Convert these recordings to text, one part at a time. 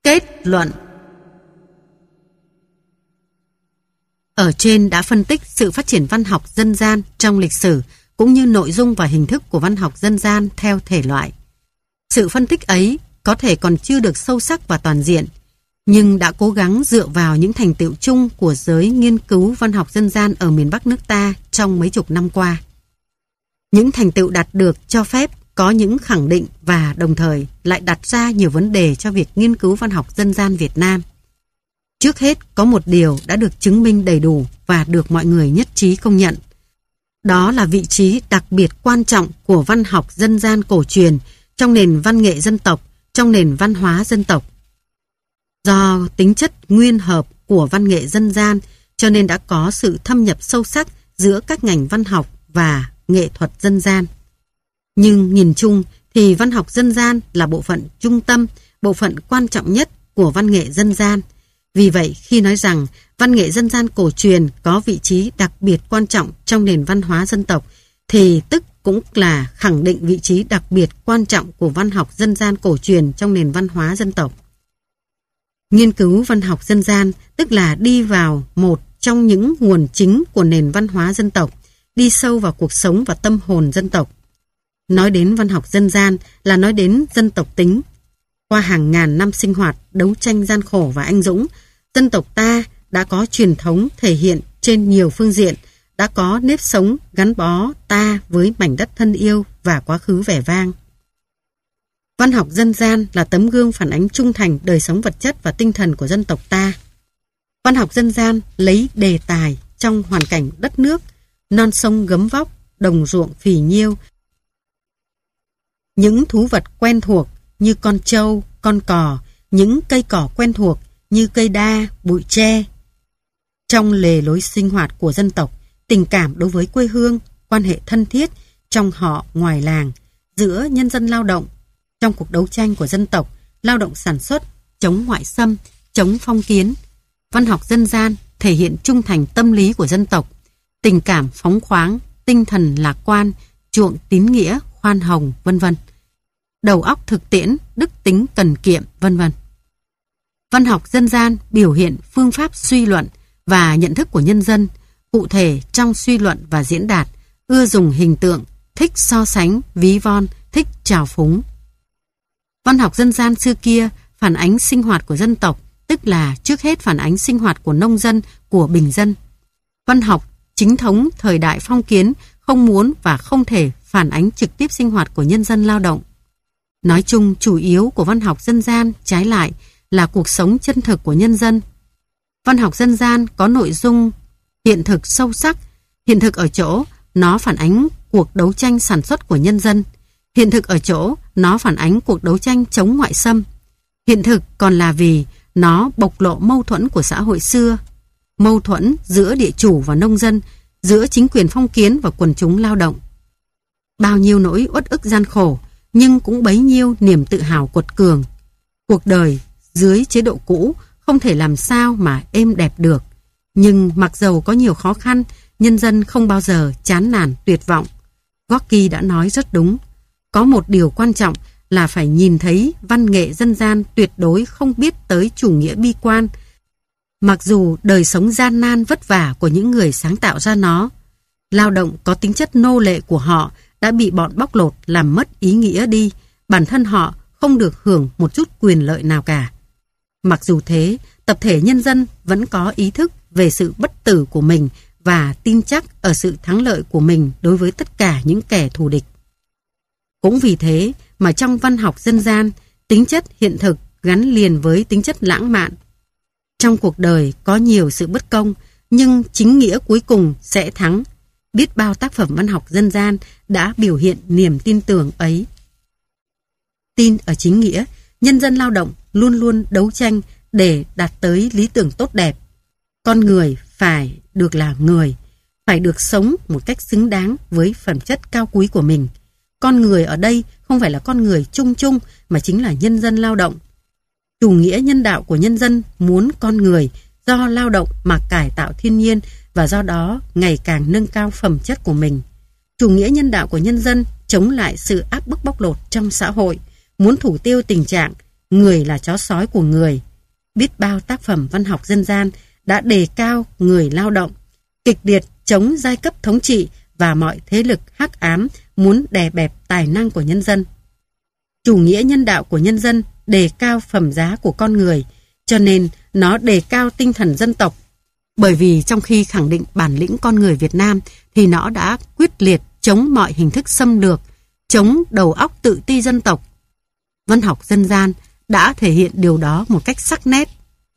Kết luận. Ở trên đã phân tích sự phát triển văn học dân gian trong lịch sử cũng như nội dung và hình thức của văn học dân gian theo thể loại. Sự phân tích ấy có thể còn chưa được sâu sắc và toàn diện, nhưng đã cố gắng dựa vào những thành tựu chung của giới nghiên cứu văn học dân gian ở miền Bắc nước ta trong mấy chục năm qua. Những thành tựu đạt được cho phép có những khẳng định và đồng thời lại đặt ra nhiều vấn đề cho việc nghiên cứu văn học dân gian Việt Nam. Trước hết, có một điều đã được chứng minh đầy đủ và được mọi người nhất trí công nhận. Đó là vị trí đặc biệt quan trọng của văn học dân gian cổ truyền trong nền văn nghệ dân tộc, trong nền văn hóa dân tộc. Do tính chất nguyên hợp của văn nghệ dân gian, cho nên đã có sự thâm nhập sâu sắc giữa các ngành văn học và nghệ thuật dân gian. Nhưng nhìn chung thì văn học dân gian là bộ phận trung tâm, bộ phận quan trọng nhất của văn nghệ dân gian. Vì vậy, khi nói rằng văn nghệ dân gian cổ truyền có vị trí đặc biệt quan trọng trong nền văn hóa dân tộc, thì tức cũng là khẳng định vị trí đặc biệt quan trọng của văn học dân gian cổ truyền trong nền văn hóa dân tộc. Nghiên cứu văn học dân gian tức là đi vào một trong những nguồn chính của nền văn hóa dân tộc, đi sâu vào cuộc sống và tâm hồn dân tộc. Nói đến văn học dân gian là nói đến dân tộc tính. Qua hàng ngàn năm sinh hoạt, đấu tranh gian khổ và anh dũng, dân tộc ta đã có truyền thống thể hiện trên nhiều phương diện, đã có nếp sống gắn bó ta với mảnh đất thân yêu và quá khứ vẻ vang. Văn học dân gian là tấm gương phản ánh trung thành đời sống vật chất và tinh thần của dân tộc ta. Văn học dân gian lấy đề tài trong hoàn cảnh đất nước, non sông gấm vóc, đồng ruộng phì nhiêu, những thú vật quen thuộc như con trâu, con cò, những cây cỏ quen thuộc như cây đa, bụi tre. Trong lề lối sinh hoạt của dân tộc, tình cảm đối với quê hương, quan hệ thân thiết trong họ ngoài làng, giữa nhân dân lao động, trong cuộc đấu tranh của dân tộc, lao động sản xuất, chống ngoại xâm, chống phong kiến. Văn học dân gian thể hiện trung thành tâm lý của dân tộc, tình cảm phóng khoáng, tinh thần lạc quan, chuộng tín nghĩa, khoan hồng, vân vân. Đầu óc thực tiễn, đức tính cần kiệm, vân vân. Văn học dân gian biểu hiện phương pháp suy luận và nhận thức của nhân dân, cụ thể trong suy luận và diễn đạt, ưa dùng hình tượng, thích so sánh, ví von, thích trào phúng. Văn học dân gian xưa kia phản ánh sinh hoạt của dân tộc, tức là trước hết phản ánh sinh hoạt của nông dân, của bình dân. Văn học chính thống thời đại phong kiến không muốn và không thể phản ánh trực tiếp sinh hoạt của nhân dân lao động. Nói chung, chủ yếu của văn học dân gian trái lại là cuộc sống chân thực của nhân dân. Văn học dân gian có nội dung hiện thực sâu sắc, hiện thực ở chỗ nó phản ánh cuộc đấu tranh sản xuất của nhân dân, hiện thực ở chỗ nó phản ánh cuộc đấu tranh chống ngoại xâm, hiện thực còn là vì nó bộc lộ mâu thuẫn của xã hội xưa, mâu thuẫn giữa địa chủ và nông dân, giữa chính quyền phong kiến và quần chúng lao động. Bao nhiêu nỗi uất ức gian khổ, nhưng cũng bấy nhiêu niềm tự hào quật cường. Cuộc đời dưới chế độ cũ không thể làm sao mà êm đẹp được, nhưng mặc dầu có nhiều khó khăn, nhân dân không bao giờ chán nản tuyệt vọng. Gorky đã nói rất đúng. Có một điều quan trọng là phải nhìn thấy văn nghệ dân gian tuyệt đối không biết tới chủ nghĩa bi quan. Mặc dù đời sống gian nan vất vả của những người sáng tạo ra nó, lao động có tính chất nô lệ của họ đã bị bọn bóc lột làm mất ý nghĩa đi, bản thân họ không được hưởng một chút quyền lợi nào cả. Mặc dù thế, tập thể nhân dân vẫn có ý thức về sự bất tử của mình và tin chắc ở sự thắng lợi của mình đối với tất cả những kẻ thù địch. Cũng vì thế mà trong văn học dân gian, tính chất hiện thực gắn liền với tính chất lãng mạn. Trong cuộc đời có nhiều sự bất công, nhưng chính nghĩa cuối cùng sẽ thắng. Biết bao tác phẩm văn học dân gian đã biểu hiện niềm tin tưởng ấy. Tin ở chính nghĩa, nhân dân lao động luôn luôn đấu tranh để đạt tới lý tưởng tốt đẹp. Con người phải được là người, phải được sống một cách xứng đáng với phẩm chất cao quý của mình. Con người ở đây không phải là con người chung chung mà chính là nhân dân lao động. Chủ nghĩa nhân đạo của nhân dân muốn con người do lao động mà cải tạo thiên nhiên và do đó ngày càng nâng cao phẩm chất của mình. Chủ nghĩa nhân đạo của nhân dân chống lại sự áp bức bóc lột trong xã hội, muốn thủ tiêu tình trạng người là chó sói của người. Biết bao tác phẩm văn học dân gian đã đề cao người lao động, kịch liệt chống giai cấp thống trị và mọi thế lực hắc ám muốn đè bẹp tài năng của nhân dân. Chủ nghĩa nhân đạo của nhân dân đề cao phẩm giá của con người, cho nên nó đề cao tinh thần dân tộc. Bởi vì trong khi khẳng định bản lĩnh con người Việt Nam thì nó đã quyết liệt chống mọi hình thức xâm lược, chống đầu óc tự ti dân tộc. Văn học dân gian đã thể hiện điều đó một cách sắc nét.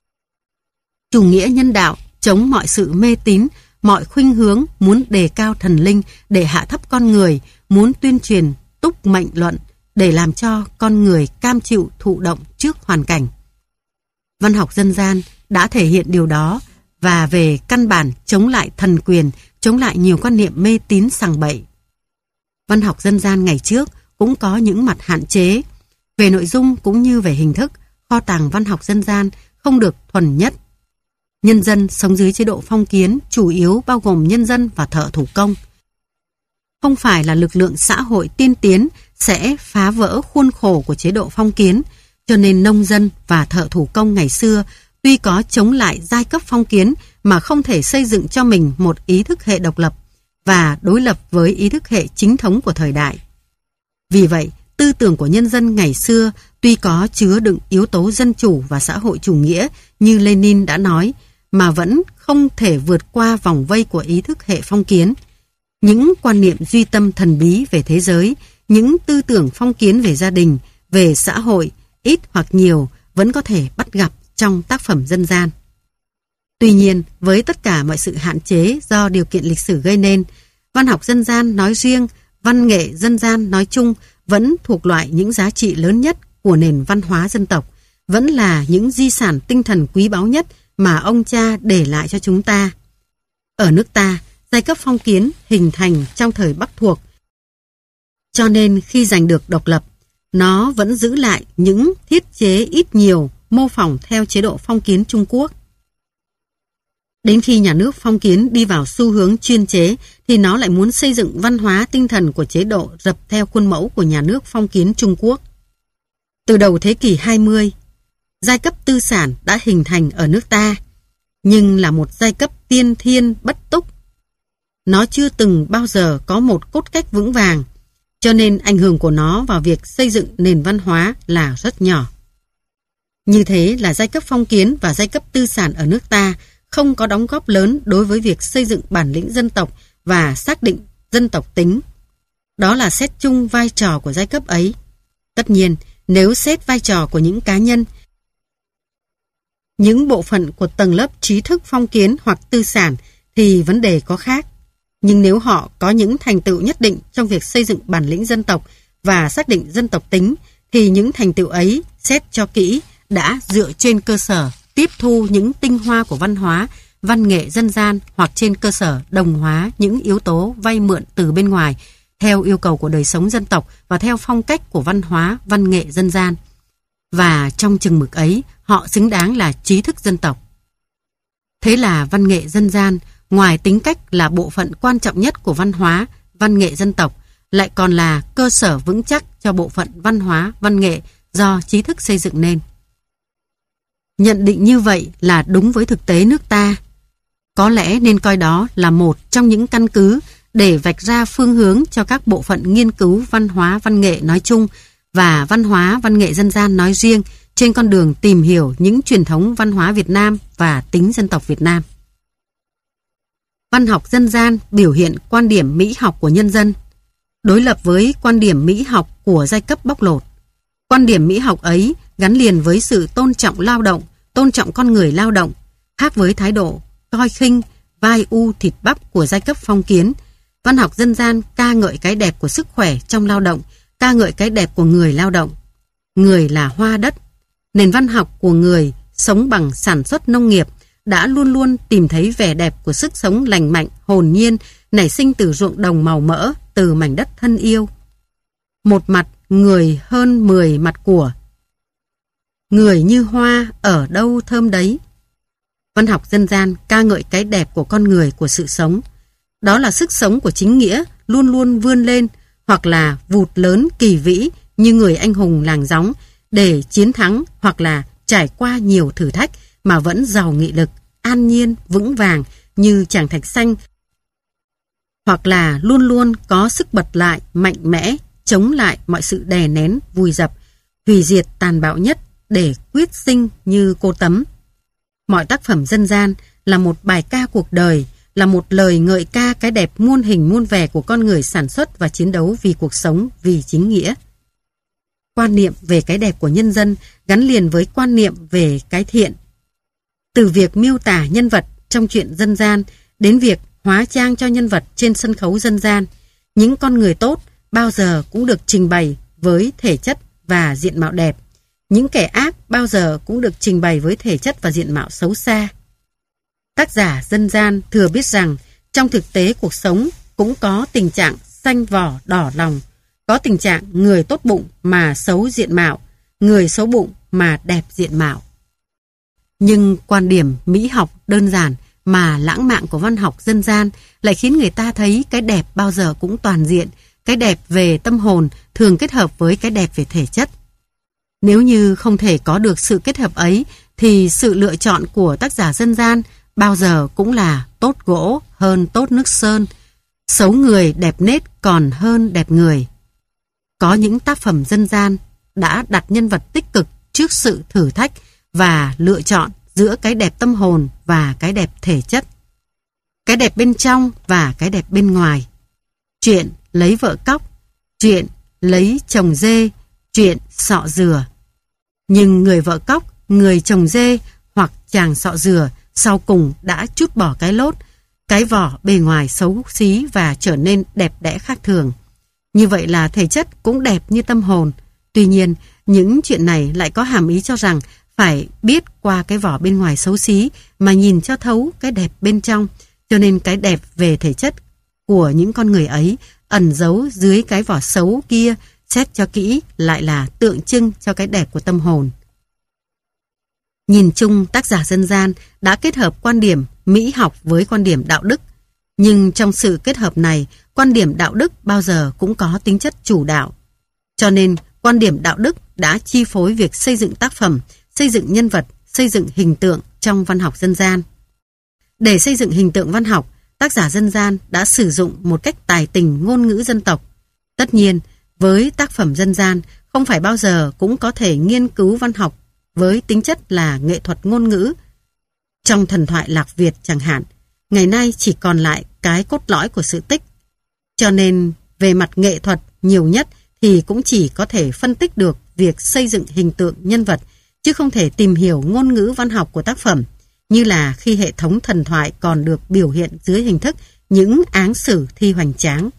Chủ nghĩa nhân đạo chống mọi sự mê tín, mọi khuynh hướng muốn đề cao thần linh để hạ thấp con người, muốn tuyên truyền túc mệnh luận để làm cho con người cam chịu thụ động trước hoàn cảnh. Văn học dân gian đã thể hiện điều đó và về căn bản chống lại thần quyền, chống lại nhiều quan niệm mê tín sằng bậy. Văn học dân gian ngày trước cũng có những mặt hạn chế. Về nội dung cũng như về hình thức, kho tàng văn học dân gian không được thuần nhất. Nhân dân sống dưới chế độ phong kiến chủ yếu bao gồm nhân dân và thợ thủ công. Không phải là lực lượng xã hội tiên tiến sẽ phá vỡ khuôn khổ của chế độ phong kiến, cho nên nông dân và thợ thủ công ngày xưa tuy có chống lại giai cấp phong kiến mà không thể xây dựng cho mình một ý thức hệ độc lập và đối lập với ý thức hệ chính thống của thời đại. Vì vậy, tư tưởng của nhân dân ngày xưa tuy có chứa đựng yếu tố dân chủ và xã hội chủ nghĩa như Lenin đã nói, mà vẫn không thể vượt qua vòng vây của ý thức hệ phong kiến. Những quan niệm duy tâm thần bí về thế giới, những tư tưởng phong kiến về gia đình, về xã hội, ít hoặc nhiều vẫn có thể bắt gặp trong tác phẩm dân gian. Tuy nhiên, với tất cả mọi sự hạn chế do điều kiện lịch sử gây nên, văn học dân gian nói riêng, văn nghệ dân gian nói chung vẫn thuộc loại những giá trị lớn nhất của nền văn hóa dân tộc, vẫn là những di sản tinh thần quý báu nhất mà ông cha để lại cho chúng ta. Ở nước ta, giai cấp phong kiến hình thành trong thời Bắc thuộc, cho nên khi giành được độc lập, nó vẫn giữ lại những thiết chế ít nhiều mô phỏng theo chế độ phong kiến Trung Quốc. Đến khi nhà nước phong kiến đi vào xu hướng chuyên chế thì nó lại muốn xây dựng văn hóa tinh thần của chế độ rập theo khuôn mẫu của nhà nước phong kiến Trung Quốc. Từ đầu thế kỷ 20, giai cấp tư sản đã hình thành ở nước ta, nhưng là một giai cấp tiên thiên bất túc. Nó chưa từng bao giờ có một cốt cách vững vàng, cho nên ảnh hưởng của nó vào việc xây dựng nền văn hóa là rất nhỏ. Như thế là giai cấp phong kiến và giai cấp tư sản ở nước ta không có đóng góp lớn đối với việc xây dựng bản lĩnh dân tộc và xác định dân tộc tính. Đó là xét chung vai trò của giai cấp ấy. Tất nhiên, nếu xét vai trò của những cá nhân, những bộ phận của tầng lớp trí thức phong kiến hoặc tư sản thì vấn đề có khác. Nhưng nếu họ có những thành tựu nhất định trong việc xây dựng bản lĩnh dân tộc và xác định dân tộc tính, thì những thành tựu ấy, xét cho kỹ, đã dựa trên cơ sở tiếp thu những tinh hoa của văn hóa, văn nghệ dân gian hoặc trên cơ sở đồng hóa những yếu tố vay mượn từ bên ngoài theo yêu cầu của đời sống dân tộc và theo phong cách của văn hóa, văn nghệ dân gian. Và trong chừng mực ấy, họ xứng đáng là trí thức dân tộc. Thế là văn nghệ dân gian, ngoài tính cách là bộ phận quan trọng nhất của văn hóa, văn nghệ dân tộc, lại còn là cơ sở vững chắc cho bộ phận văn hóa, văn nghệ do trí thức xây dựng nên. Nhận định như vậy là đúng với thực tế nước ta. Có lẽ nên coi đó là một trong những căn cứ để vạch ra phương hướng cho các bộ phận nghiên cứu văn hóa, văn nghệ nói chung và văn hóa, văn nghệ dân gian nói riêng trên con đường tìm hiểu những truyền thống văn hóa Việt Nam và tính dân tộc Việt Nam. Văn học dân gian biểu hiện quan điểm mỹ học của nhân dân, đối lập với quan điểm mỹ học của giai cấp bóc lột. Quan điểm mỹ học ấy gắn liền với sự tôn trọng lao động, tôn trọng con người lao động, khác với thái độ coi khinh, vai u thịt bắp của giai cấp phong kiến. Văn học dân gian ca ngợi cái đẹp của sức khỏe trong lao động, ca ngợi cái đẹp của người lao động. Người là hoa đất. Nền văn học của người sống bằng sản xuất nông nghiệp đã luôn luôn tìm thấy vẻ đẹp của sức sống lành mạnh, hồn nhiên, nảy sinh từ ruộng đồng màu mỡ, từ mảnh đất thân yêu. Một mặt người hơn 10 mặt của. Người như hoa ở đâu thơm đấy. Văn học dân gian ca ngợi cái đẹp của con người, của sự sống. Đó là sức sống của chính nghĩa luôn luôn vươn lên, hoặc là vụt lớn kỳ vĩ như người anh hùng làng gióng, để chiến thắng hoặc là trải qua nhiều thử thách mà vẫn giàu nghị lực, an nhiên, vững vàng như chàng thạch xanh, hoặc là luôn luôn có sức bật lại, mạnh mẽ, chống lại mọi sự đè nén, vùi dập, hủy diệt tàn bạo nhất để quyết sinh như cô Tấm. Mọi tác phẩm dân gian là một bài ca cuộc đời, là một lời ngợi ca cái đẹp muôn hình muôn vẻ của con người sản xuất và chiến đấu vì cuộc sống, vì chính nghĩa. Quan niệm về cái đẹp của nhân dân gắn liền với quan niệm về cái thiện. Từ việc miêu tả nhân vật trong truyện dân gian đến việc hóa trang cho nhân vật trên sân khấu dân gian, những con người tốt bao giờ cũng được trình bày với thể chất và diện mạo đẹp. Những kẻ ác bao giờ cũng được trình bày với thể chất và diện mạo xấu xa. Tác giả dân gian thừa biết rằng trong thực tế cuộc sống cũng có tình trạng xanh vỏ đỏ lòng, có tình trạng người tốt bụng mà xấu diện mạo, người xấu bụng mà đẹp diện mạo. Nhưng quan điểm mỹ học đơn giản mà lãng mạn của văn học dân gian lại khiến người ta thấy cái đẹp bao giờ cũng toàn diện, cái đẹp về tâm hồn thường kết hợp với cái đẹp về thể chất. Nếu như không thể có được sự kết hợp ấy thì sự lựa chọn của tác giả dân gian bao giờ cũng là tốt gỗ hơn tốt nước sơn, xấu người đẹp nết còn hơn đẹp người. Có những tác phẩm dân gian đã đặt nhân vật tích cực trước sự thử thách và lựa chọn giữa cái đẹp tâm hồn và cái đẹp thể chất, cái đẹp bên trong và cái đẹp bên ngoài. Chuyện lấy vợ cóc, chuyện lấy chồng dê, chuyện sọ dừa. Nhưng người vợ cóc, người chồng dê hoặc chàng sọ dừa sau cùng đã trút bỏ cái lốt, cái vỏ bề ngoài xấu xí và trở nên đẹp đẽ khác thường. Như vậy là thể chất cũng đẹp như tâm hồn. Tuy nhiên, những chuyện này lại có hàm ý cho rằng phải biết qua cái vỏ bên ngoài xấu xí mà nhìn cho thấu cái đẹp bên trong. Cho nên cái đẹp về thể chất của những con người ấy ẩn giấu dưới cái vỏ xấu kia, xét cho kỹ lại là tượng trưng cho cái đẹp của tâm hồn. Nhìn chung, tác giả dân gian đã kết hợp quan điểm mỹ học với quan điểm đạo đức. Nhưng trong sự kết hợp này, quan điểm đạo đức bao giờ cũng có tính chất chủ đạo. Cho nên, quan điểm đạo đức đã chi phối việc xây dựng tác phẩm, xây dựng nhân vật, xây dựng hình tượng trong văn học dân gian. Để xây dựng hình tượng văn học, tác giả dân gian đã sử dụng một cách tài tình ngôn ngữ dân tộc. Tất nhiên, với tác phẩm dân gian, không phải bao giờ cũng có thể nghiên cứu văn học với tính chất là nghệ thuật ngôn ngữ. Trong thần thoại Lạc Việt chẳng hạn, ngày nay chỉ còn lại cái cốt lõi của sự tích. Cho nên, về mặt nghệ thuật nhiều nhất thì cũng chỉ có thể phân tích được việc xây dựng hình tượng nhân vật, chứ không thể tìm hiểu ngôn ngữ văn học của tác phẩm, như là khi hệ thống thần thoại còn được biểu hiện dưới hình thức những áng sử thi hoành tráng.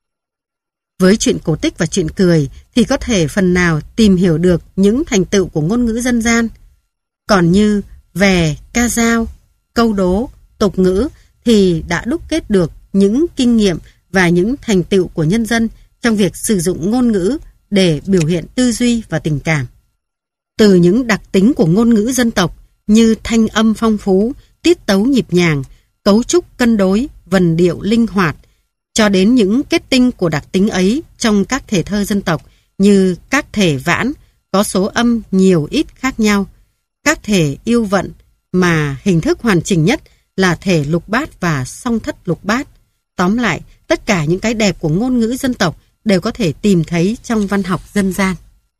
Với truyện cổ tích và truyện cười thì có thể phần nào tìm hiểu được những thành tựu của ngôn ngữ dân gian. Còn như về, ca dao, câu đố, tục ngữ thì đã đúc kết được những kinh nghiệm và những thành tựu của nhân dân trong việc sử dụng ngôn ngữ để biểu hiện tư duy và tình cảm. Từ những đặc tính của ngôn ngữ dân tộc như thanh âm phong phú, tiết tấu nhịp nhàng, cấu trúc cân đối, vần điệu linh hoạt, cho đến những kết tinh của đặc tính ấy trong các thể thơ dân tộc như các thể vãn có số âm nhiều ít khác nhau, các thể yêu vận mà hình thức hoàn chỉnh nhất là thể lục bát và song thất lục bát. Tóm lại, tất cả những cái đẹp của ngôn ngữ dân tộc đều có thể tìm thấy trong văn học dân gian.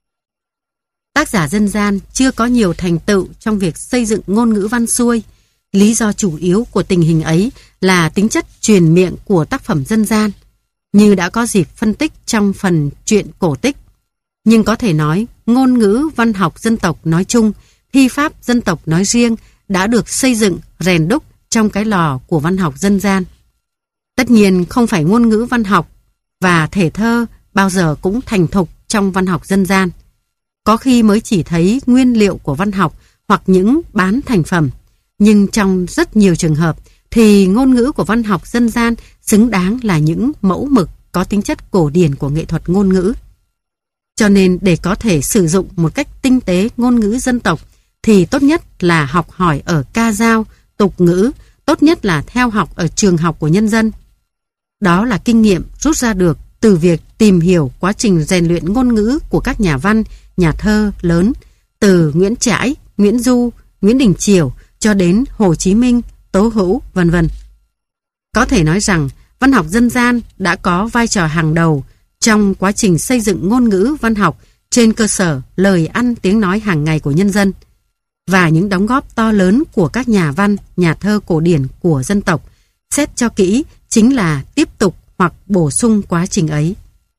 Tác giả dân gian chưa có nhiều thành tựu trong việc xây dựng ngôn ngữ văn xuôi. Lý do chủ yếu của tình hình ấy là tính chất truyền miệng của tác phẩm dân gian, như đã có dịp phân tích trong phần truyện cổ tích. Nhưng có thể nói, ngôn ngữ văn học dân tộc nói chung, thi pháp dân tộc nói riêng đã được xây dựng, rèn đúc trong cái lò của văn học dân gian. Tất nhiên không phải ngôn ngữ văn học và thể thơ bao giờ cũng thành thục trong văn học dân gian. Có khi mới chỉ thấy nguyên liệu của văn học hoặc những bán thành phẩm. Nhưng trong rất nhiều trường hợp thì ngôn ngữ của văn học dân gian xứng đáng là những mẫu mực có tính chất cổ điển của nghệ thuật ngôn ngữ. Cho nên để có thể sử dụng một cách tinh tế ngôn ngữ dân tộc thì tốt nhất là học hỏi ở ca dao, tục ngữ, tốt nhất là theo học ở trường học của nhân dân. Đó là kinh nghiệm rút ra được từ việc tìm hiểu quá trình rèn luyện ngôn ngữ của các nhà văn nhà thơ lớn, từ Nguyễn Trãi, Nguyễn Du, Nguyễn Đình Chiểu cho đến Hồ Chí Minh, Tố Hữu, vân vân. Có thể nói rằng văn học dân gian đã có vai trò hàng đầu trong quá trình xây dựng ngôn ngữ văn học trên cơ sở lời ăn tiếng nói hàng ngày của nhân dân. Và những đóng góp to lớn của các nhà văn, nhà thơ cổ điển của dân tộc, xét cho kỹ, chính là tiếp tục hoặc bổ sung quá trình ấy.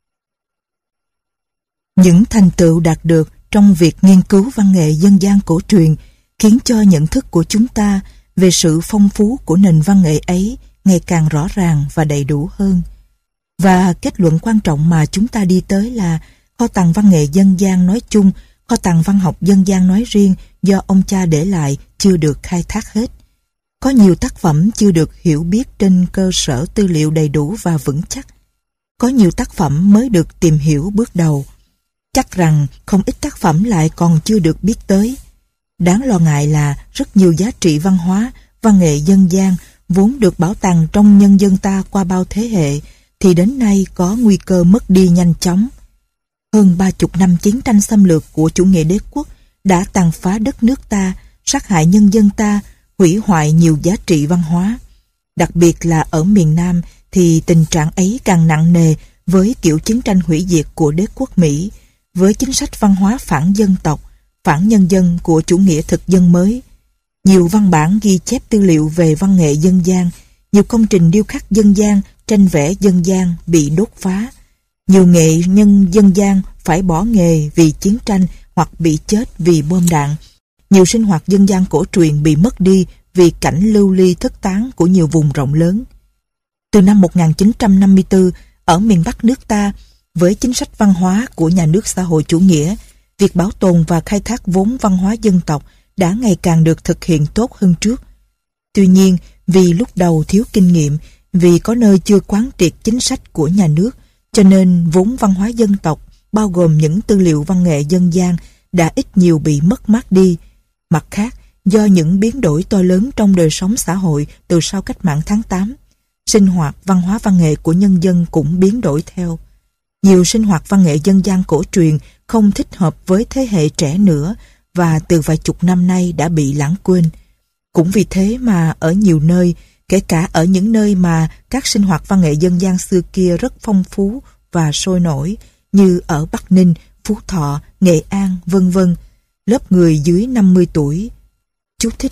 Những thành tựu đạt được trong việc nghiên cứu văn nghệ dân gian cổ truyền khiến cho nhận thức của chúng ta về sự phong phú của nền văn nghệ ấy ngày càng rõ ràng và đầy đủ hơn. Và kết luận quan trọng mà chúng ta đi tới là kho tàng văn nghệ dân gian nói chung, kho tàng văn học dân gian nói riêng do ông cha để lại chưa được khai thác hết. Có nhiều tác phẩm chưa được hiểu biết trên cơ sở tư liệu đầy đủ và vững chắc. Có nhiều tác phẩm mới được tìm hiểu bước đầu. Chắc rằng không ít tác phẩm lại còn chưa được biết tới. Đáng lo ngại là rất nhiều giá trị văn hóa, văn nghệ dân gian vốn được bảo tàng trong nhân dân ta qua bao thế hệ thì đến nay có nguy cơ mất đi nhanh chóng. Hơn 30 năm chiến tranh xâm lược của chủ nghĩa đế quốc đã tàn phá đất nước ta, sát hại nhân dân ta, hủy hoại nhiều giá trị văn hóa. Đặc biệt là ở miền Nam thì tình trạng ấy càng nặng nề với kiểu chiến tranh hủy diệt của đế quốc Mỹ, với chính sách văn hóa phản dân tộc, phản nhân dân của chủ nghĩa thực dân mới. Nhiều văn bản ghi chép tư liệu về văn nghệ dân gian, nhiều công trình điêu khắc dân gian, tranh vẽ dân gian bị đốt phá. Nhiều nghệ nhân dân gian phải bỏ nghề vì chiến tranh hoặc bị chết vì bom đạn. Nhiều sinh hoạt dân gian cổ truyền bị mất đi vì cảnh lưu ly thất tán của nhiều vùng rộng lớn. Từ năm 1954, ở miền Bắc nước ta, với chính sách văn hóa của nhà nước xã hội chủ nghĩa, việc bảo tồn và khai thác vốn văn hóa dân tộc đã ngày càng được thực hiện tốt hơn trước. Tuy nhiên, vì lúc đầu thiếu kinh nghiệm, vì có nơi chưa quán triệt chính sách của nhà nước, cho nên vốn văn hóa dân tộc, bao gồm những tư liệu văn nghệ dân gian, đã ít nhiều bị mất mát đi. Mặt khác, do những biến đổi to lớn trong đời sống xã hội từ sau cách mạng tháng 8, sinh hoạt văn hóa văn nghệ của nhân dân cũng biến đổi theo. Nhiều sinh hoạt văn nghệ dân gian cổ truyền không thích hợp với thế hệ trẻ nữa và từ vài chục năm nay đã bị lãng quên. Cũng vì thế mà ở nhiều nơi, kể cả ở những nơi mà các sinh hoạt văn nghệ dân gian xưa kia rất phong phú và sôi nổi, như ở Bắc Ninh, Phú Thọ, Nghệ An, vân vân, lớp người dưới 50 tuổi. Chú thích: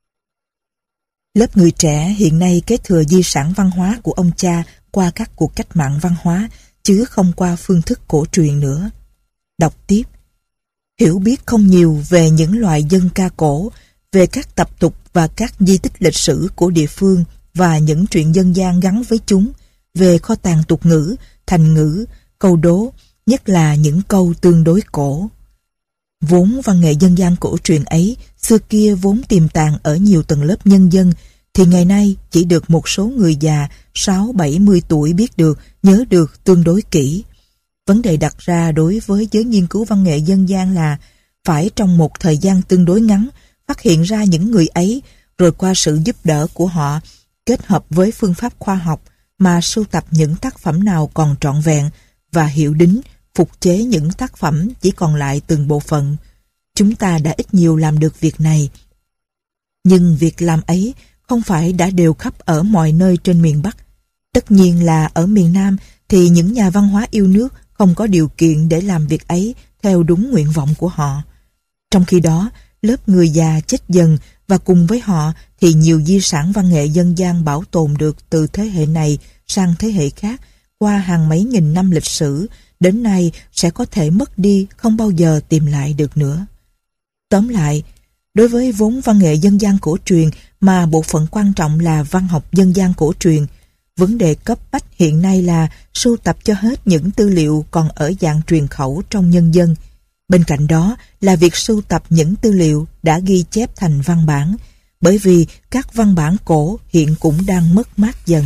lớp người trẻ hiện nay kế thừa di sản văn hóa của ông cha qua các cuộc cách mạng văn hóa, chứ không qua phương thức cổ truyền nữa. Đọc tiếp: hiểu biết không nhiều về những loại dân ca cổ, về các tập tục và các di tích lịch sử của địa phương và những truyện dân gian gắn với chúng, về kho tàng tục ngữ, thành ngữ, câu đố, nhất là những câu tương đối cổ. Vốn văn nghệ dân gian cổ truyền ấy, xưa kia vốn tiềm tàng ở nhiều tầng lớp nhân dân, thì ngày nay chỉ được một số người già 60-70 tuổi biết được, nhớ được tương đối kỹ. Vấn đề đặt ra đối với giới nghiên cứu văn nghệ dân gian là phải trong một thời gian tương đối ngắn phát hiện ra những người ấy, rồi qua sự giúp đỡ của họ, kết hợp với phương pháp khoa học mà sưu tập những tác phẩm nào còn trọn vẹn và hiệu đính, phục chế những tác phẩm chỉ còn lại từng bộ phận. Chúng ta đã ít nhiều làm được việc này. Nhưng việc làm ấy không phải đã đều khắp ở mọi nơi trên miền Bắc. Tất nhiên là ở miền Nam thì những nhà văn hóa yêu nước không có điều kiện để làm việc ấy theo đúng nguyện vọng của họ. Trong khi đó, lớp người già chết dần và cùng với họ thì nhiều di sản văn nghệ dân gian bảo tồn được từ thế hệ này sang thế hệ khác qua hàng mấy nghìn năm lịch sử, đến nay sẽ có thể mất đi, không bao giờ tìm lại được nữa. Tóm lại, đối với vốn văn nghệ dân gian cổ truyền mà bộ phận quan trọng là văn học dân gian cổ truyền, vấn đề cấp bách hiện nay là sưu tập cho hết những tư liệu còn ở dạng truyền khẩu trong nhân dân. Bên cạnh đó là việc sưu tập những tư liệu đã ghi chép thành văn bản, bởi vì các văn bản cổ hiện cũng đang mất mát dần.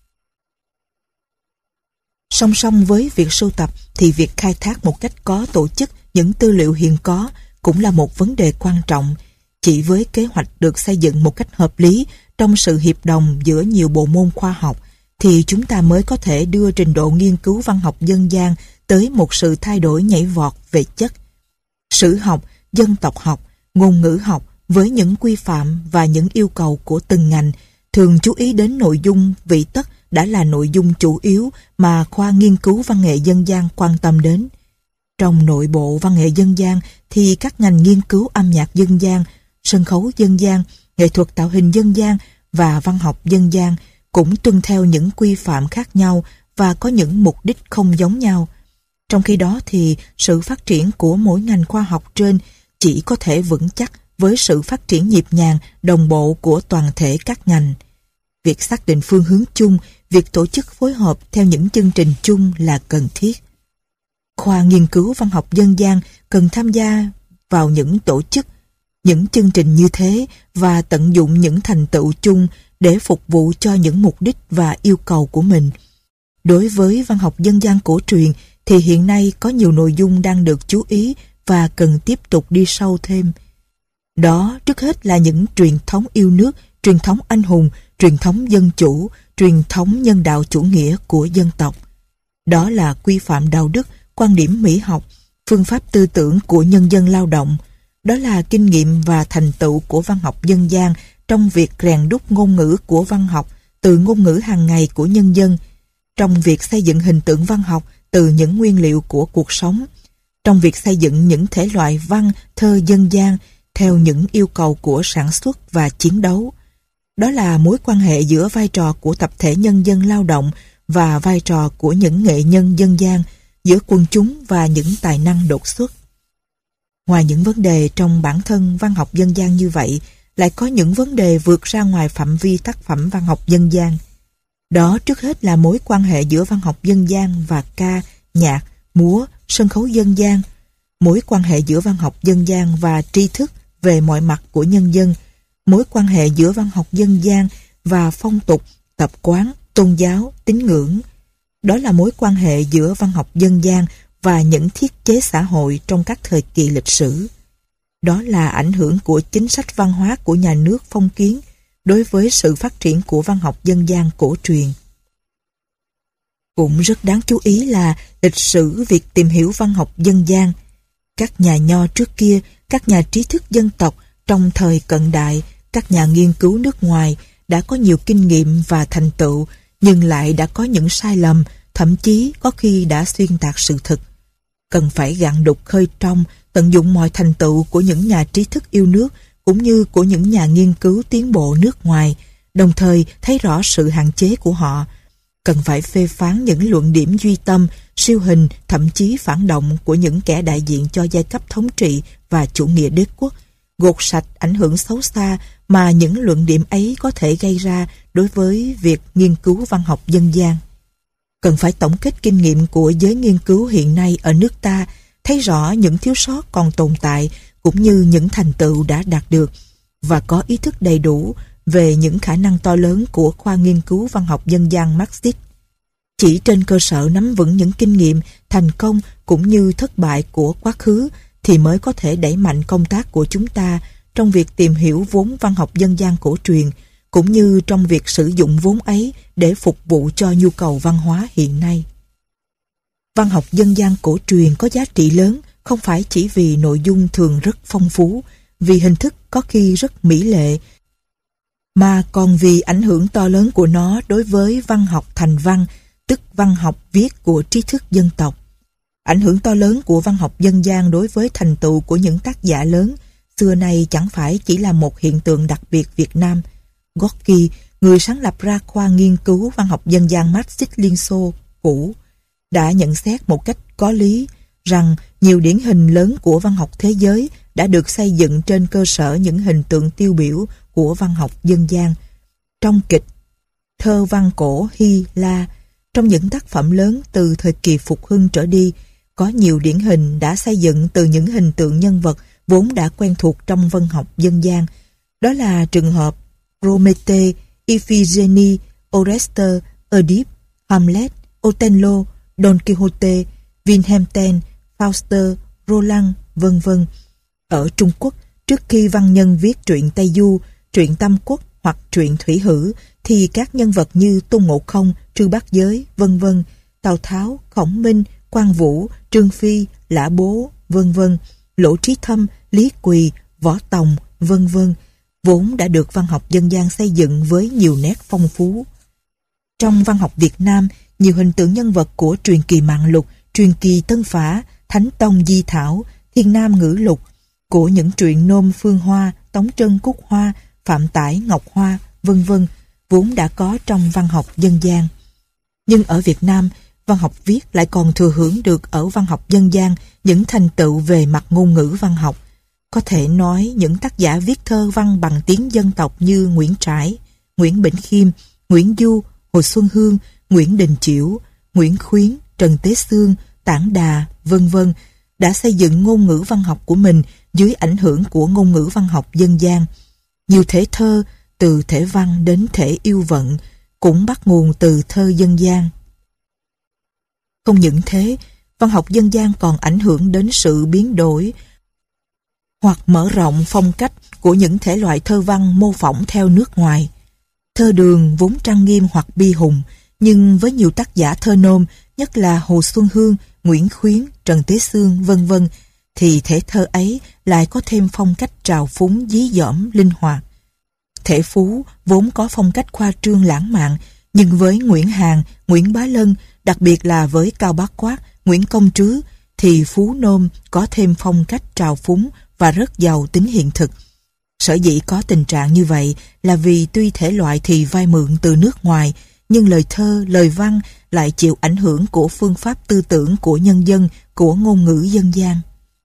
Song song với việc sưu tập thì việc khai thác một cách có tổ chức những tư liệu hiện có cũng là một vấn đề quan trọng. Chỉ với kế hoạch được xây dựng một cách hợp lý trong sự hiệp đồng giữa nhiều bộ môn khoa học thì chúng ta mới có thể đưa trình độ nghiên cứu văn học dân gian tới một sự thay đổi nhảy vọt về chất. Sử học, dân tộc học, ngôn ngữ học với những quy phạm và những yêu cầu của từng ngành thường chú ý đến nội dung vị tất đã là nội dung chủ yếu mà khoa nghiên cứu văn nghệ dân gian quan tâm đến. Trong nội bộ văn nghệ dân gian thì các ngành nghiên cứu âm nhạc dân gian, sân khấu dân gian, nghệ thuật tạo hình dân gian và văn học dân gian cũng tuân theo những quy phạm khác nhau và có những mục đích không giống nhau. Trong khi đó thì sự phát triển của mỗi ngành khoa học trên chỉ có thể vững chắc với sự phát triển nhịp nhàng, đồng bộ của toàn thể các ngành. Việc xác định phương hướng chung, việc tổ chức phối hợp theo những chương trình chung là cần thiết. Khoa nghiên cứu văn học dân gian cần tham gia vào những tổ chức, những chương trình như thế và tận dụng những thành tựu chung để phục vụ cho những mục đích và yêu cầu của mình. Đối với văn học dân gian cổ truyền thì hiện nay có nhiều nội dung đang được chú ý và cần tiếp tục đi sâu thêm. Đó trước hết là những truyền thống yêu nước, truyền thống anh hùng, truyền thống dân chủ, truyền thống nhân đạo chủ nghĩa của dân tộc. Đó là quy phạm đạo đức, quan điểm mỹ học, phương pháp tư tưởng của nhân dân lao động. Đó là kinh nghiệm và thành tựu của văn học dân gian trong việc rèn đúc ngôn ngữ của văn học từ ngôn ngữ hàng ngày của nhân dân, trong việc xây dựng hình tượng văn học từ những nguyên liệu của cuộc sống, trong việc xây dựng những thể loại văn, thơ dân gian theo những yêu cầu của sản xuất và chiến đấu. Đó là mối quan hệ giữa vai trò của tập thể nhân dân lao động và vai trò của những nghệ nhân dân gian, giữa quần chúng và những tài năng đột xuất. Ngoài những vấn đề trong bản thân văn học dân gian như vậy, lại có những vấn đề vượt ra ngoài phạm vi tác phẩm văn học dân gian. Đó trước hết là mối quan hệ giữa văn học dân gian và ca, nhạc, múa, sân khấu dân gian, mối quan hệ giữa văn học dân gian và tri thức về mọi mặt của nhân dân, mối quan hệ giữa văn học dân gian và phong tục, tập quán, tôn giáo, tín ngưỡng. Đó là mối quan hệ giữa văn học dân gian và những thiết chế xã hội trong các thời kỳ lịch sử. Đó là ảnh hưởng của chính sách văn hóa của nhà nước phong kiến đối với sự phát triển của văn học dân gian cổ truyền. Cũng rất đáng chú ý là lịch sử việc tìm hiểu văn học dân gian. Các nhà nho trước kia, các nhà trí thức dân tộc trong thời cận đại, các nhà nghiên cứu nước ngoài đã có nhiều kinh nghiệm và thành tựu, nhưng lại đã có những sai lầm, thậm chí có khi đã xuyên tạc sự thực. Cần phải gạn đục khơi trong, tận dụng mọi thành tựu của những nhà trí thức yêu nước cũng như của những nhà nghiên cứu tiến bộ nước ngoài, đồng thời thấy rõ sự hạn chế của họ. Cần phải phê phán những luận điểm duy tâm, siêu hình, thậm chí phản động của những kẻ đại diện cho giai cấp thống trị và chủ nghĩa đế quốc, gột sạch ảnh hưởng xấu xa mà những luận điểm ấy có thể gây ra đối với việc nghiên cứu văn học dân gian. Cần phải tổng kết kinh nghiệm của giới nghiên cứu hiện nay ở nước ta, thấy rõ những thiếu sót còn tồn tại cũng như những thành tựu đã đạt được, và có ý thức đầy đủ về những khả năng to lớn của khoa nghiên cứu văn học dân gian Marxist. Chỉ trên cơ sở nắm vững những kinh nghiệm, thành công cũng như thất bại của quá khứ thì mới có thể đẩy mạnh công tác của chúng ta trong việc tìm hiểu vốn văn học dân gian cổ truyền, cũng như trong việc sử dụng vốn ấy để phục vụ cho nhu cầu văn hóa hiện nay. Văn học dân gian cổ truyền có giá trị lớn không phải chỉ vì nội dung thường rất phong phú, vì hình thức có khi rất mỹ lệ, mà còn vì ảnh hưởng to lớn của nó đối với văn học thành văn, tức văn học viết của trí thức dân tộc. Ảnh hưởng to lớn của văn học dân gian đối với thành tựu của những tác giả lớn, xưa nay chẳng phải chỉ là một hiện tượng đặc biệt Việt Nam. Gorky, người sáng lập ra khoa nghiên cứu văn học dân gian Marxist Liên Xô cũ, đã nhận xét một cách có lý rằng nhiều điển hình lớn của văn học thế giới đã được xây dựng trên cơ sở những hình tượng tiêu biểu của văn học dân gian. Trong kịch, thơ văn cổ Hy La, trong những tác phẩm lớn từ thời kỳ phục hưng trở đi, có nhiều điển hình đã xây dựng từ những hình tượng nhân vật vốn đã quen thuộc trong văn học dân gian. Đó là trường hợp Prométhée, Iphigénie, Orestes, Oedipe, Hamlet, Othello, Don Quixote, Wilhelm Tell, Faust, Roland, vân vân. Ở Trung Quốc, trước khi văn nhân viết truyện Tây Du, truyện Tam Quốc hoặc truyện Thủy Hử, thì các nhân vật như Tôn Ngộ Không, Trư Bát Giới, vân vân, Tào Tháo, Khổng Minh, Quan Vũ, Trương Phi, Lã Bố, vân vân, Lỗ Trí Thâm, Lý Quỳ, Võ Tòng, vân vân, vốn đã được văn học dân gian xây dựng với nhiều nét phong phú. Trong văn học Việt Nam, nhiều hình tượng nhân vật của truyền kỳ Mạng Lục, truyền kỳ Tân Phả, Thánh Tông Di Thảo, Thiên Nam Ngữ Lục, của những truyện nôm Phương Hoa, Tống Trân Cúc Hoa, Phạm Tải Ngọc Hoa, vân vân, vốn đã có trong văn học dân gian. Nhưng ở Việt Nam, văn học viết lại còn thừa hưởng được ở văn học dân gian những thành tựu về mặt ngôn ngữ văn học. Có thể nói những tác giả viết thơ văn bằng tiếng dân tộc như Nguyễn Trãi, Nguyễn Bỉnh Khiêm, Nguyễn Du, Hồ Xuân Hương, Nguyễn Đình Chiểu, Nguyễn Khuyến, Trần Tế Xương, Tản Đà, vân vân, đã xây dựng ngôn ngữ văn học của mình dưới ảnh hưởng của ngôn ngữ văn học dân gian. Nhiều thể thơ, từ thể văn đến thể yêu vận, cũng bắt nguồn từ thơ dân gian. Không những thế, văn học dân gian còn ảnh hưởng đến sự biến đổi hoặc mở rộng phong cách của những thể loại thơ văn mô phỏng theo nước ngoài. Thơ đường vốn trang nghiêm hoặc bi hùng, nhưng với nhiều tác giả thơ nôm, nhất là Hồ Xuân Hương, Nguyễn Khuyến, Trần Tế Xương, vân vân, thì thể thơ ấy lại có thêm phong cách trào phúng dí dỏm, linh hoạt. Thể phú vốn có phong cách khoa trương lãng mạn, nhưng với Nguyễn Hàn, Nguyễn Bá Lân, đặc biệt là với Cao Bá Quát, Nguyễn Công Trứ, thì phú nôm có thêm phong cách trào phúng và rất giàu tính hiện thực. Sở dĩ có tình trạng như vậy là vì tuy thể loại thì vay mượn từ nước ngoài, nhưng lời thơ, lời văn lại chịu ảnh hưởng của phương pháp tư tưởng của nhân dân, của ngôn ngữ dân gian.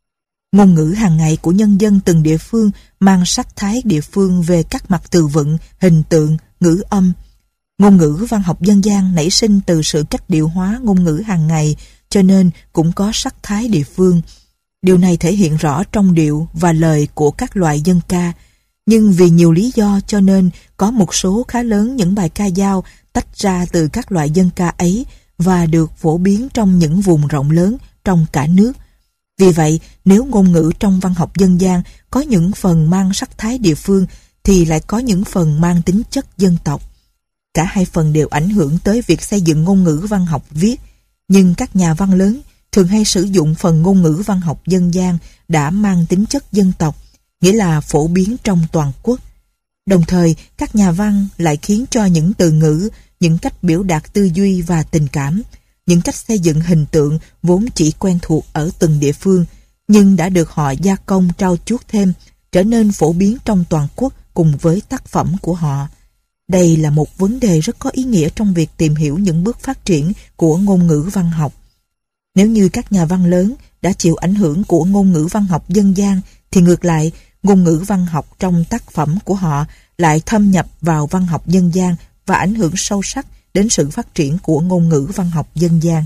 Ngôn ngữ hàng ngày của nhân dân từng địa phương mang sắc thái địa phương về các mặt từ vựng, hình tượng, ngữ âm. Ngôn ngữ văn học dân gian nảy sinh từ sự cách điệu hóa ngôn ngữ hàng ngày, cho nên cũng có sắc thái địa phương. Điều này thể hiện rõ trong điệu và lời của các loại dân ca. Nhưng vì nhiều lý do cho nên có một số khá lớn những bài ca dao tách ra từ các loại dân ca ấy và được phổ biến trong những vùng rộng lớn trong cả nước. Vì vậy, nếu ngôn ngữ trong văn học dân gian có những phần mang sắc thái địa phương thì lại có những phần mang tính chất dân tộc. Cả hai phần đều ảnh hưởng tới việc xây dựng ngôn ngữ văn học viết, nhưng các nhà văn lớn thường hay sử dụng phần ngôn ngữ văn học dân gian đã mang tính chất dân tộc, nghĩa là phổ biến trong toàn quốc. Đồng thời, các nhà văn lại khiến cho những từ ngữ, những cách biểu đạt tư duy và tình cảm, những cách xây dựng hình tượng vốn chỉ quen thuộc ở từng địa phương, nhưng đã được họ gia công trau chuốt thêm, trở nên phổ biến trong toàn quốc cùng với tác phẩm của họ. Đây là một vấn đề rất có ý nghĩa trong việc tìm hiểu những bước phát triển của ngôn ngữ văn học. Nếu như các nhà văn lớn đã chịu ảnh hưởng của ngôn ngữ văn học dân gian, thì ngược lại, ngôn ngữ văn học trong tác phẩm của họ lại thâm nhập vào văn học dân gian và ảnh hưởng sâu sắc đến sự phát triển của ngôn ngữ văn học dân gian.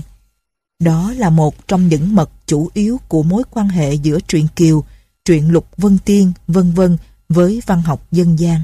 Đó là một trong những mật chủ yếu của mối quan hệ giữa truyện Kiều, truyện Lục Vân Tiên, vân vân với văn học dân gian.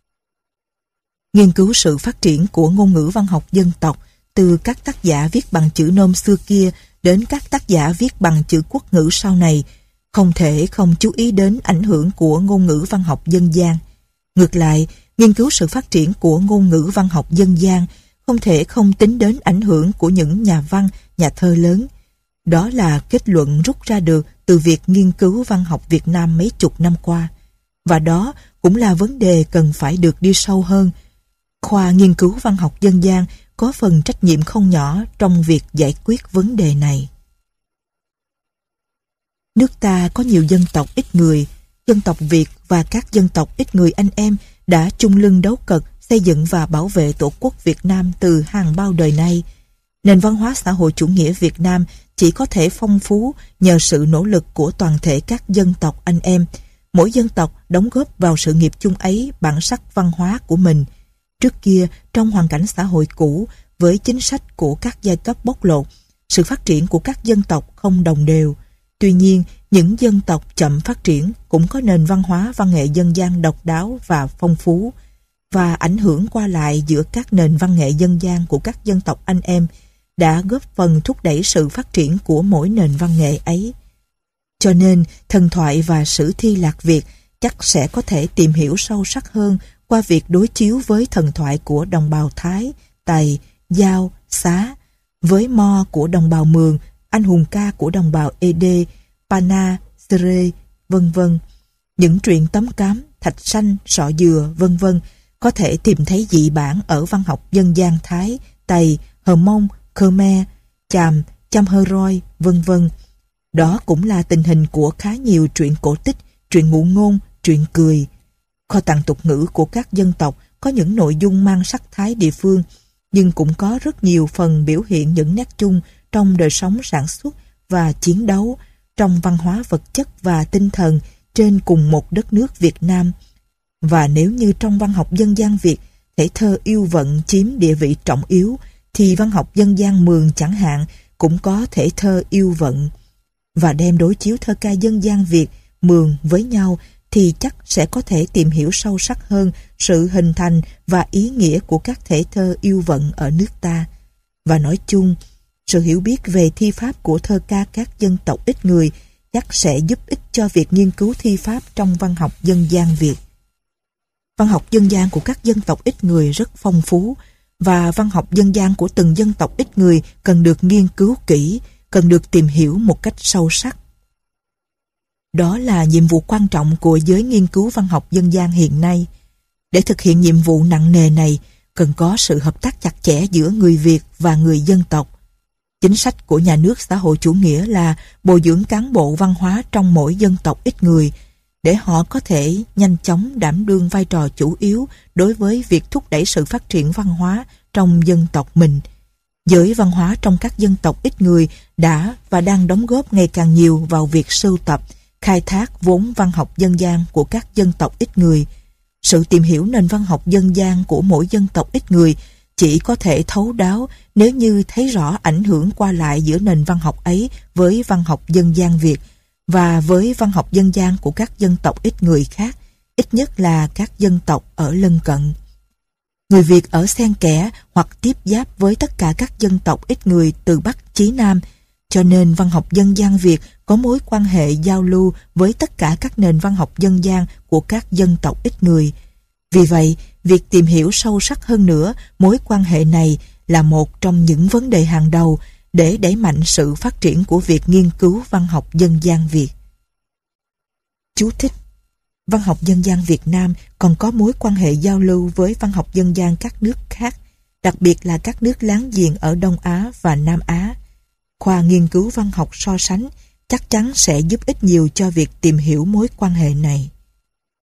Nghiên cứu sự phát triển của ngôn ngữ văn học dân tộc từ các tác giả viết bằng chữ nôm xưa kia đến các tác giả viết bằng chữ quốc ngữ sau này, không thể không chú ý đến ảnh hưởng của ngôn ngữ văn học dân gian. Ngược lại, nghiên cứu sự phát triển của ngôn ngữ văn học dân gian không thể không tính đến ảnh hưởng của những nhà văn, nhà thơ lớn. Đó là kết luận rút ra được từ việc nghiên cứu văn học Việt Nam mấy chục năm qua. Và đó cũng là vấn đề cần phải được đi sâu hơn. Khoa nghiên cứu văn học dân gian có phần trách nhiệm không nhỏ trong việc giải quyết vấn đề này. Nước ta có nhiều dân tộc ít người, dân tộc Việt và các dân tộc ít người anh em đã chung lưng đấu cật xây dựng và bảo vệ Tổ quốc Việt Nam từ hàng bao đời nay. Nền văn hóa xã hội chủ nghĩa Việt Nam chỉ có thể phong phú nhờ sự nỗ lực của toàn thể các dân tộc anh em. Mỗi dân tộc đóng góp vào sự nghiệp chung ấy bản sắc văn hóa của mình. Trước kia, trong hoàn cảnh xã hội cũ, với chính sách của các giai cấp bóc lột, sự phát triển của các dân tộc không đồng đều. Tuy nhiên, những dân tộc chậm phát triển cũng có nền văn hóa văn nghệ dân gian độc đáo và phong phú, và ảnh hưởng qua lại giữa các nền văn nghệ dân gian của các dân tộc anh em đã góp phần thúc đẩy sự phát triển của mỗi nền văn nghệ ấy. Cho nên, thần thoại và sử thi Lạc Việt chắc sẽ có thể tìm hiểu sâu sắc hơn qua việc đối chiếu với thần thoại của đồng bào Thái, Tày, Dao, Xá, với Mo của đồng bào Mường, anh hùng ca của đồng bào Ede, Pana, Xrê, vân vân. Những truyện tấm cám, thạch sanh, sọ dừa, vân vân có thể tìm thấy dị bản ở văn học dân gian Thái, Tày, Hờ Mông, Khmer, Chàm, Cham Hơ Roi, vân vân. Đó cũng là tình hình của khá nhiều truyện cổ tích, truyện ngụ ngôn, truyện cười. Kho tàng tục ngữ của các dân tộc có những nội dung mang sắc thái địa phương, nhưng cũng có rất nhiều phần biểu hiện những nét chung trong đời sống sản xuất và chiến đấu, trong văn hóa vật chất và tinh thần trên cùng một đất nước Việt Nam. Và nếu như trong văn học dân gian Việt, thể thơ yêu vận chiếm địa vị trọng yếu, thì văn học dân gian Mường chẳng hạn cũng có thể thơ yêu vận. Và đem đối chiếu thơ ca dân gian Việt, Mường với nhau thì chắc sẽ có thể tìm hiểu sâu sắc hơn sự hình thành và ý nghĩa của các thể thơ yêu vận ở nước ta. Và nói chung, sự hiểu biết về thi pháp của thơ ca các dân tộc ít người chắc sẽ giúp ích cho việc nghiên cứu thi pháp trong văn học dân gian Việt. Văn học dân gian của các dân tộc ít người rất phong phú, và văn học dân gian của từng dân tộc ít người cần được nghiên cứu kỹ, cần được tìm hiểu một cách sâu sắc. Đó là nhiệm vụ quan trọng của giới nghiên cứu văn học dân gian hiện nay. Để thực hiện nhiệm vụ nặng nề này, cần có sự hợp tác chặt chẽ giữa người Việt và người dân tộc. Chính sách của nhà nước xã hội chủ nghĩa là bồi dưỡng cán bộ văn hóa trong mỗi dân tộc ít người, để họ có thể nhanh chóng đảm đương vai trò chủ yếu đối với việc thúc đẩy sự phát triển văn hóa trong dân tộc mình. Giới văn hóa trong các dân tộc ít người đã và đang đóng góp ngày càng nhiều vào việc sưu tập, khai thác vốn văn học dân gian của các dân tộc ít người. Sự tìm hiểu nền văn học dân gian của mỗi dân tộc ít người chỉ có thể thấu đáo nếu như thấy rõ ảnh hưởng qua lại giữa nền văn học ấy với văn học dân gian Việt và với văn học dân gian của các dân tộc ít người khác, ít nhất là các dân tộc ở lân cận. Người Việt ở xen kẽ hoặc tiếp giáp với tất cả các dân tộc ít người từ Bắc chí Nam, cho nên văn học dân gian Việt có mối quan hệ giao lưu với tất cả các nền văn học dân gian của các dân tộc ít người. Vì vậy, việc tìm hiểu sâu sắc hơn nữa mối quan hệ này là một trong những vấn đề hàng đầu để đẩy mạnh sự phát triển của việc nghiên cứu văn học dân gian Việt. Chú thích: Văn học dân gian Việt Nam còn có mối quan hệ giao lưu với văn học dân gian các nước khác, đặc biệt là các nước láng giềng ở Đông Á và Nam Á. Khoa nghiên cứu văn học so sánh chắc chắn sẽ giúp ích nhiều cho việc tìm hiểu mối quan hệ này.